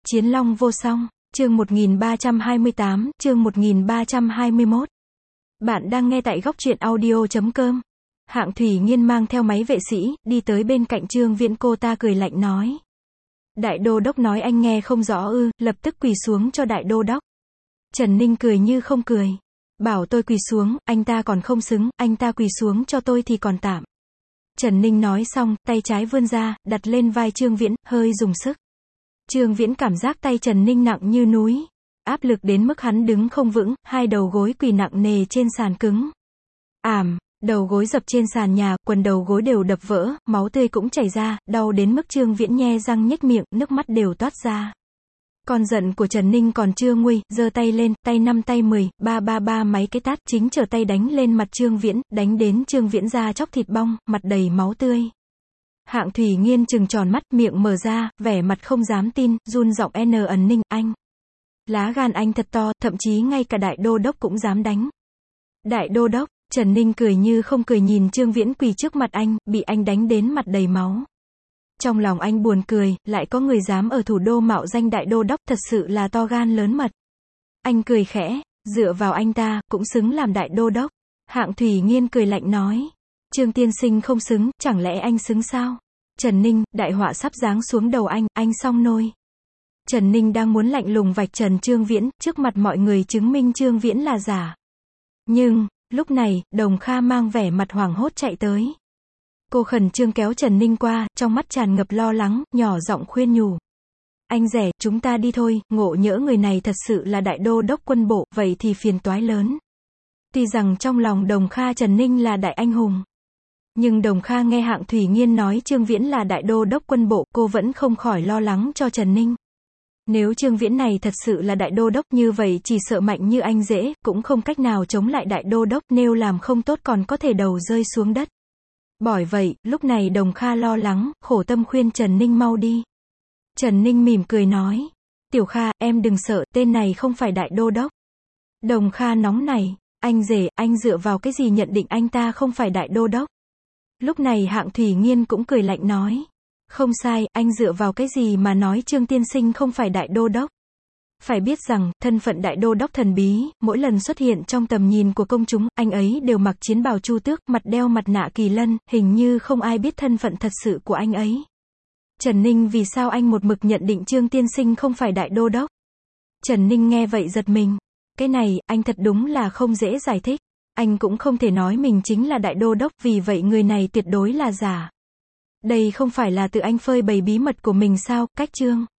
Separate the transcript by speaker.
Speaker 1: Chiến Long vô song, chương 1328, chương 1321. Bạn đang nghe tại góc truyện audio.com. Hạng Thủy Nghiên mang theo máy vệ sĩ, đi tới bên cạnh Trương Viễn, cô ta cười lạnh nói. Đại đô đốc nói anh nghe không rõ ư, lập tức quỳ xuống cho đại đô đốc. Trần Ninh cười như không cười. Bảo tôi quỳ xuống, anh ta còn không xứng, anh ta quỳ xuống cho tôi thì còn tạm. Trần Ninh nói xong, tay trái vươn ra, đặt lên vai Trương Viễn, hơi dùng sức. Trương Viễn cảm giác tay Trần Ninh nặng như núi. Áp lực đến mức hắn đứng không vững, hai đầu gối quỳ nặng nề trên sàn cứng. Đầu gối dập trên sàn nhà, quần đầu gối đều đập vỡ, máu tươi cũng chảy ra, đau đến mức Trương Viễn nhe răng nhếch miệng, nước mắt đều toát ra. Con giận của Trần Ninh còn chưa nguôi, giơ tay lên, tay 5 tay 10, ba mấy cái tát, chính trở tay đánh lên mặt Trương Viễn, đánh đến Trương Viễn da chóc thịt bong, mặt đầy máu tươi. Hạng Thủy Nghiên trừng tròn mắt, miệng mở ra, vẻ mặt không dám tin, run giọng Ninh, anh. Lá gan anh thật to, thậm chí ngay cả đại đô đốc cũng dám đánh. Đại đô đốc, Trần Ninh cười như không cười nhìn Trương Viễn quỳ trước mặt anh, bị anh đánh đến mặt đầy máu. Trong lòng anh buồn cười, lại có người dám ở thủ đô mạo danh đại đô đốc, thật sự là to gan lớn mật. Anh cười khẽ, dựa vào anh ta, cũng xứng làm đại đô đốc. Hạng Thủy Nghiên cười lạnh nói. Trương tiên sinh không xứng, chẳng lẽ anh xứng sao? Trần Ninh, đại họa sắp giáng xuống đầu anh xong nôi. Trần Ninh đang muốn lạnh lùng vạch trần Trương Viễn, trước mặt mọi người chứng minh Trương Viễn là giả. Nhưng, lúc này, Đồng Kha mang vẻ mặt hoảng hốt chạy tới. Cô khẩn trương kéo Trần Ninh qua, trong mắt tràn ngập lo lắng, nhỏ giọng khuyên nhủ. Anh rể, chúng ta đi thôi, ngộ nhỡ người này thật sự là đại đô đốc quân bộ, vậy thì phiền toái lớn. Tuy rằng trong lòng Đồng Kha Trần Ninh là đại anh hùng. Nhưng Đồng Kha nghe Hạng Thủy Nghiên nói Trương Viễn là đại đô đốc quân bộ, cô vẫn không khỏi lo lắng cho Trần Ninh. Nếu Trương Viễn này thật sự là đại đô đốc, như vậy chỉ sợ mạnh như anh rể, cũng không cách nào chống lại đại đô đốc, nếu làm không tốt còn có thể đầu rơi xuống đất. Bởi vậy, lúc này Đồng Kha lo lắng, khổ tâm khuyên Trần Ninh mau đi. Trần Ninh mỉm cười nói. Tiểu Kha, em đừng sợ, tên này không phải đại đô đốc. Đồng Kha nóng nảy. Anh rể, anh dựa vào cái gì nhận định anh ta không phải đại đô đốc? Lúc này Hạng Thủy Nghiên cũng cười lạnh nói. Không sai, anh dựa vào cái gì mà nói Trương tiên sinh không phải đại đô đốc? Phải biết rằng, thân phận đại đô đốc thần bí, mỗi lần xuất hiện trong tầm nhìn của công chúng, anh ấy đều mặc chiến bào chu tước, mặt đeo mặt nạ kỳ lân, hình như không ai biết thân phận thật sự của anh ấy. Trần Ninh, vì sao anh một mực nhận định Trương tiên sinh không phải đại đô đốc? Trần Ninh nghe vậy giật mình. Cái này, anh thật đúng là không dễ giải thích. Anh cũng không thể nói mình chính là đại đô đốc, vì vậy người này tuyệt đối là giả. Đây không phải là tự anh phơi bày bí mật của mình sao? Cách Trương